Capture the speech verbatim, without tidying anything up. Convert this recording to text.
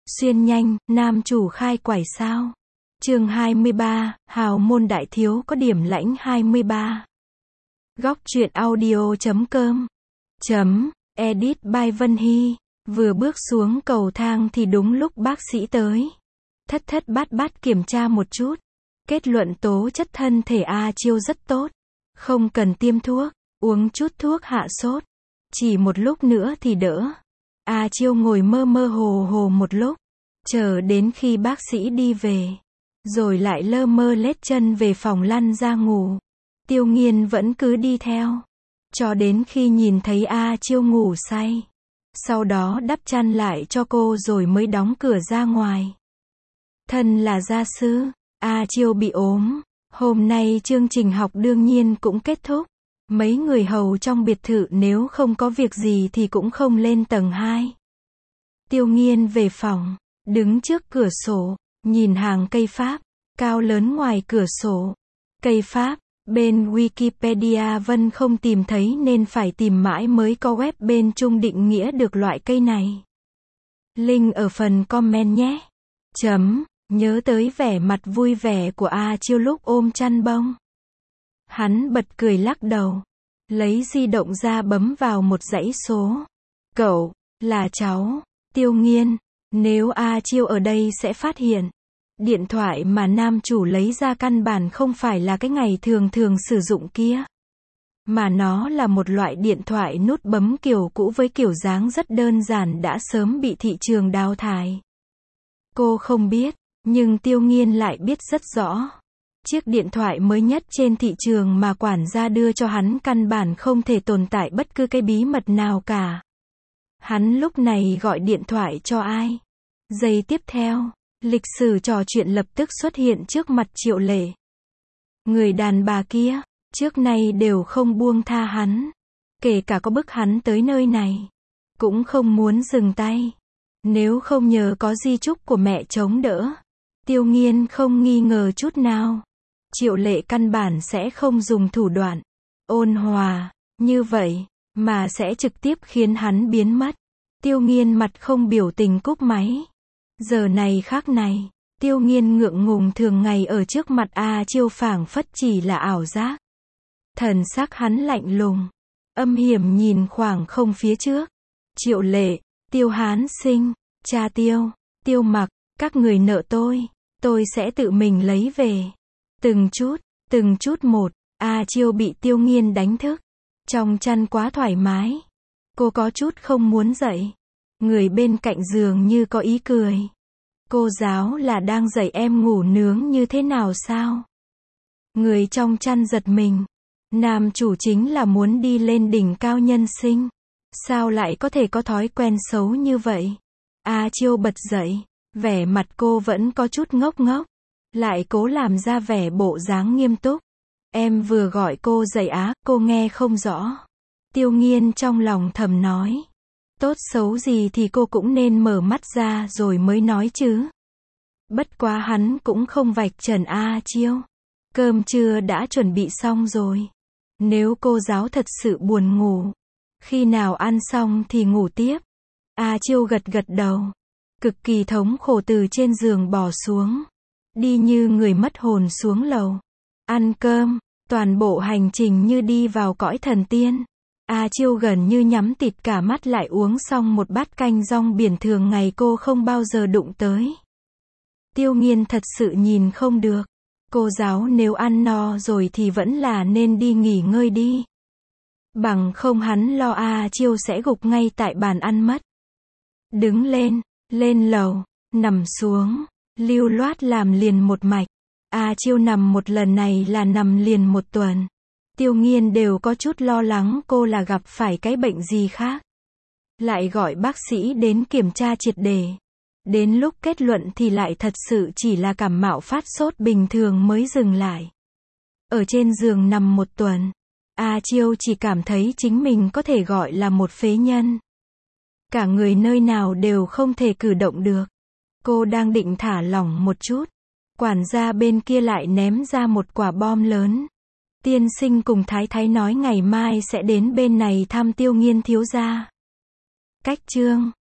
Xuyên nhanh, nam chủ khai quải sao? Chương hai mươi ba, hào môn đại thiếu có điểm lãnh hai mươi ba. Góc truyện audio chấm com chấm edit by Vân Hy. Vừa bước xuống cầu thang thì đúng lúc bác sĩ tới. Thất thất bát bát kiểm tra một chút. Kết luận tố chất thân thể A Chiêu rất tốt. Không cần tiêm thuốc, uống chút thuốc hạ sốt. Chỉ một lúc nữa thì đỡ. A Chiêu ngồi mơ mơ hồ hồ một lúc. Chờ đến khi bác sĩ đi về. Rồi lại lơ mơ lết chân về phòng lăn ra ngủ. Tiêu Nghiên vẫn cứ đi theo. Cho đến khi nhìn thấy A Chiêu ngủ say. Sau đó đắp chăn lại cho cô rồi mới đóng cửa ra ngoài. Thân là gia sư, A Chiêu bị ốm. Hôm nay chương trình học đương nhiên cũng kết thúc. Mấy người hầu trong biệt thự nếu không có việc gì thì cũng không lên tầng hai. Tiêu Nghiên về phòng, đứng trước cửa sổ, nhìn hàng cây Pháp, cao lớn ngoài cửa sổ. Cây Pháp, bên Wikipedia Vân không tìm thấy nên phải tìm mãi mới có web bên Trung định nghĩa được loại cây này. Link ở phần comment nhé. Chấm, nhớ tới vẻ mặt vui vẻ của A Chiêu lúc ôm chăn bông. Hắn bật cười lắc đầu, lấy di động ra bấm vào một dãy số. Cậu, là cháu, Tiêu Nghiên, nếu A Chiêu ở đây sẽ phát hiện. Điện thoại mà nam chủ lấy ra căn bản không phải là cái ngày thường thường sử dụng kia. Mà nó là một loại điện thoại nút bấm kiểu cũ với kiểu dáng rất đơn giản đã sớm bị thị trường đào thải. Cô không biết, nhưng Tiêu Nghiên lại biết rất rõ. Chiếc điện thoại mới nhất trên thị trường mà quản gia đưa cho hắn căn bản không thể tồn tại bất cứ cái bí mật nào cả. Hắn lúc này gọi điện thoại cho ai? Giây tiếp theo, lịch sử trò chuyện lập tức xuất hiện trước mặt Triệu Lệ. Người đàn bà kia, trước nay đều không buông tha hắn. Kể cả có bức hắn tới nơi này, cũng không muốn dừng tay. Nếu không nhờ có di chúc của mẹ chống đỡ, Tiêu Nghiên không nghi ngờ chút nào. Triệu Lệ căn bản sẽ không dùng thủ đoạn ôn hòa như vậy, mà sẽ trực tiếp khiến hắn biến mất. Tiêu Nghiên mặt không biểu tình cúp máy. Giờ này khác này, Tiêu Nghiên ngượng ngùng thường ngày ở trước mặt A Chiêu phảng phất chỉ là ảo giác. Thần sắc hắn lạnh lùng, âm hiểm nhìn khoảng không phía trước. Triệu Lệ, Tiêu Hán Sinh, cha Tiêu, Tiêu Mặc, các người nợ tôi, tôi sẽ tự mình lấy về. Từng chút, từng chút một, A Chiêu bị Tiêu Nghiên đánh thức. Trong chăn quá thoải mái. Cô có chút không muốn dậy. Người bên cạnh giường như có ý cười. Cô giáo là đang dạy em ngủ nướng như thế nào sao? Người trong chăn giật mình. Nam chủ chính là muốn đi lên đỉnh cao nhân sinh. Sao lại có thể có thói quen xấu như vậy? A Chiêu bật dậy. Vẻ mặt cô vẫn có chút ngốc ngốc. Lại cố làm ra vẻ bộ dáng nghiêm túc. Em vừa gọi cô dậy á, cô nghe không rõ. Tiêu Nghiên trong lòng thầm nói. Tốt xấu gì thì cô cũng nên mở mắt ra rồi mới nói chứ. Bất quá hắn cũng không vạch trần A Chiêu. Cơm trưa đã chuẩn bị xong rồi. Nếu cô giáo thật sự buồn ngủ, khi nào ăn xong thì ngủ tiếp. A Chiêu gật gật đầu. Cực kỳ thống khổ từ trên giường bò xuống. Đi như người mất hồn xuống lầu. Ăn cơm, toàn bộ hành trình như đi vào cõi thần tiên. A Chiêu gần như nhắm tịt cả mắt lại uống xong một bát canh rong biển thường ngày cô không bao giờ đụng tới. Tiêu Nghiên thật sự nhìn không được. Cô giáo nếu ăn no rồi thì vẫn là nên đi nghỉ ngơi đi. Bằng không hắn lo A Chiêu sẽ gục ngay tại bàn ăn mất. Đứng lên, lên lầu, nằm xuống, lưu loát làm liền một mạch. A Chiêu nằm một lần này là nằm liền một tuần. Tiêu Nghiên đều có chút lo lắng cô là gặp phải cái bệnh gì khác. Lại gọi bác sĩ đến kiểm tra triệt để. Đến lúc kết luận thì lại thật sự chỉ là cảm mạo phát sốt bình thường mới dừng lại. Ở trên giường nằm một tuần, A Chiêu chỉ cảm thấy chính mình có thể gọi là một phế nhân. Cả người nơi nào đều không thể cử động được. Cô đang định thả lỏng một chút. Quản gia bên kia lại ném ra một quả bom lớn. Tiên sinh cùng thái thái nói ngày mai sẽ đến bên này thăm Tiêu Nghiên thiếu gia. Cách chương